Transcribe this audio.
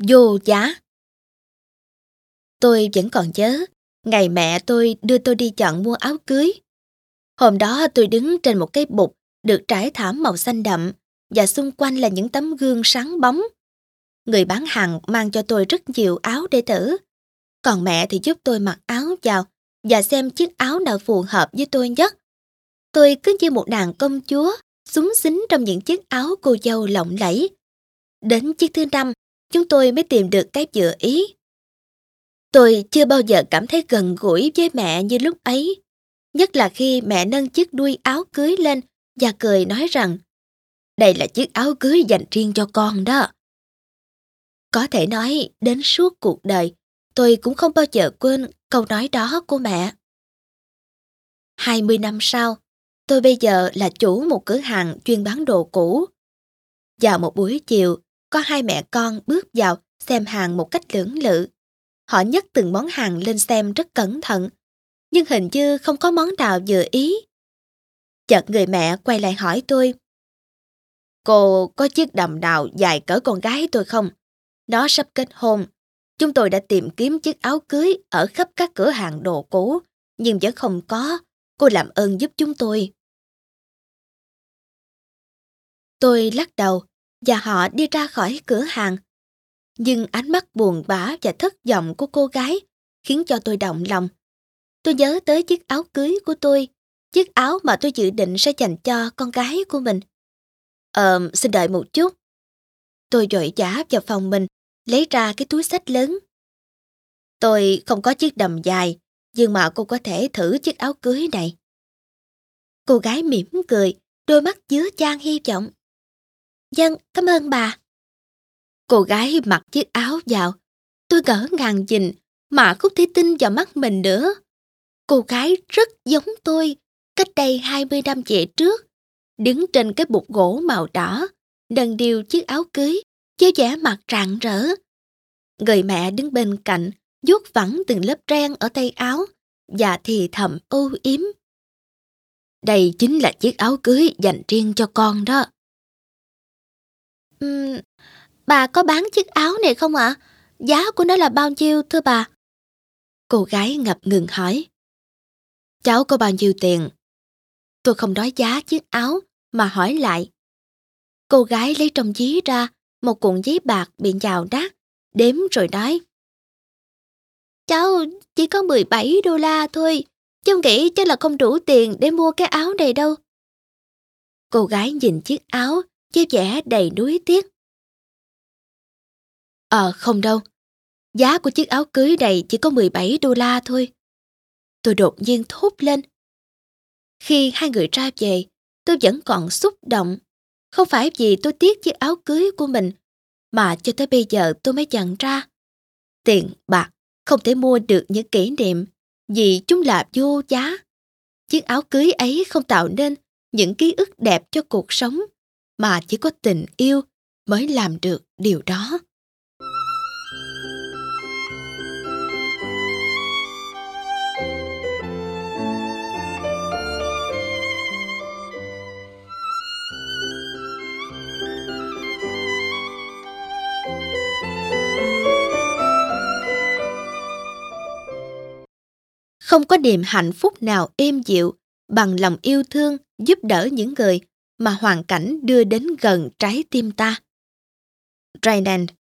Vô giá. Tôi vẫn còn nhớ, ngày mẹ tôi đưa tôi đi chọn mua áo cưới. Hôm đó tôi đứng trên một cái bục được trải thảm màu xanh đậm và xung quanh là những tấm gương sáng bóng. Người bán hàng mang cho tôi rất nhiều áo để thử. Còn mẹ thì giúp tôi mặc áo vào và xem chiếc áo nào phù hợp với tôi nhất. Tôi cứ như một nàng công chúa, xúng xính trong những chiếc áo cô dâu lộng lẫy. Đến chiếc thứ 5, chúng tôi mới tìm được cái vừa ý. Tôi chưa bao giờ cảm thấy gần gũi với mẹ như lúc ấy. Nhất là khi mẹ nâng chiếc đuôi áo cưới lên và cười nói rằng đây là chiếc áo cưới dành riêng cho con đó. Có thể nói đến suốt cuộc đời, tôi cũng không bao giờ quên câu nói đó của mẹ. 20 năm sau, tôi bây giờ là chủ một cửa hàng chuyên bán đồ cũ. Vào một buổi chiều, có hai mẹ con bước vào xem hàng một cách lưỡng lự. Họ nhấc từng món hàng lên xem rất cẩn thận, nhưng hình như không có món nào vừa ý. Chợt người mẹ quay lại hỏi tôi, cô có chiếc đầm nào dài cỡ con gái tôi không? Nó sắp kết hôn. Chúng tôi đã tìm kiếm chiếc áo cưới ở khắp các cửa hàng đồ cũ, nhưng vẫn không có. Cô làm ơn giúp chúng tôi. Tôi lắc đầu và họ đi ra khỏi cửa hàng. Nhưng ánh mắt buồn bã và thất vọng của cô gái khiến cho tôi động lòng. Tôi nhớ tới chiếc áo cưới của tôi, chiếc áo mà tôi dự định sẽ dành cho con gái của mình. Xin đợi một chút. Tôi vội vã vào phòng mình, lấy ra cái túi xách lớn. Tôi không có chiếc đầm dài, nhưng mà cô có thể thử chiếc áo cưới này. Cô gái mỉm cười, đôi mắt chứa chan hy vọng. Vâng, cảm ơn bà. Cô gái mặc chiếc áo vào. Tôi ngỡ ngàng nhìn, mà không thể tin vào mắt mình nữa. Cô gái rất giống tôi, cách đây 20 năm về trước. Đứng trên cái bục gỗ màu đỏ, nâng niu chiếc áo cưới, với vẻ mặt rạng rỡ. Người mẹ đứng bên cạnh, vuốt vẳng từng lớp ren ở tay áo, và thì thầm âu yếm. Đây chính là chiếc áo cưới dành riêng cho con đó. Bà có bán chiếc áo này không ạ? Giá của nó là bao nhiêu thưa bà? Cô gái ngập ngừng hỏi. Cháu có bao nhiêu tiền? Tôi không nói giá chiếc áo mà hỏi lại. Cô gái lấy trong ví ra một cuộn giấy bạc bị nhào nát, đếm rồi nói. Cháu chỉ có $17 thôi, cháu nghĩ chắc là không đủ tiền để mua cái áo này đâu. Cô gái nhìn chiếc áo với vẻ đầy nuối tiếc. Không đâu, giá của chiếc áo cưới này chỉ có $17 thôi. Tôi đột nhiên thốt lên. Khi hai người ra về, tôi vẫn còn xúc động. Không phải vì tôi tiếc chiếc áo cưới của mình, mà cho tới bây giờ tôi mới nhận ra. Tiền bạc không thể mua được những kỷ niệm, vì chúng là vô giá. Chiếc áo cưới ấy không tạo nên những ký ức đẹp cho cuộc sống, mà chỉ có tình yêu mới làm được điều đó. Không có niềm hạnh phúc nào êm dịu bằng lòng yêu thương giúp đỡ những người mà hoàn cảnh đưa đến gần trái tim ta. Rayland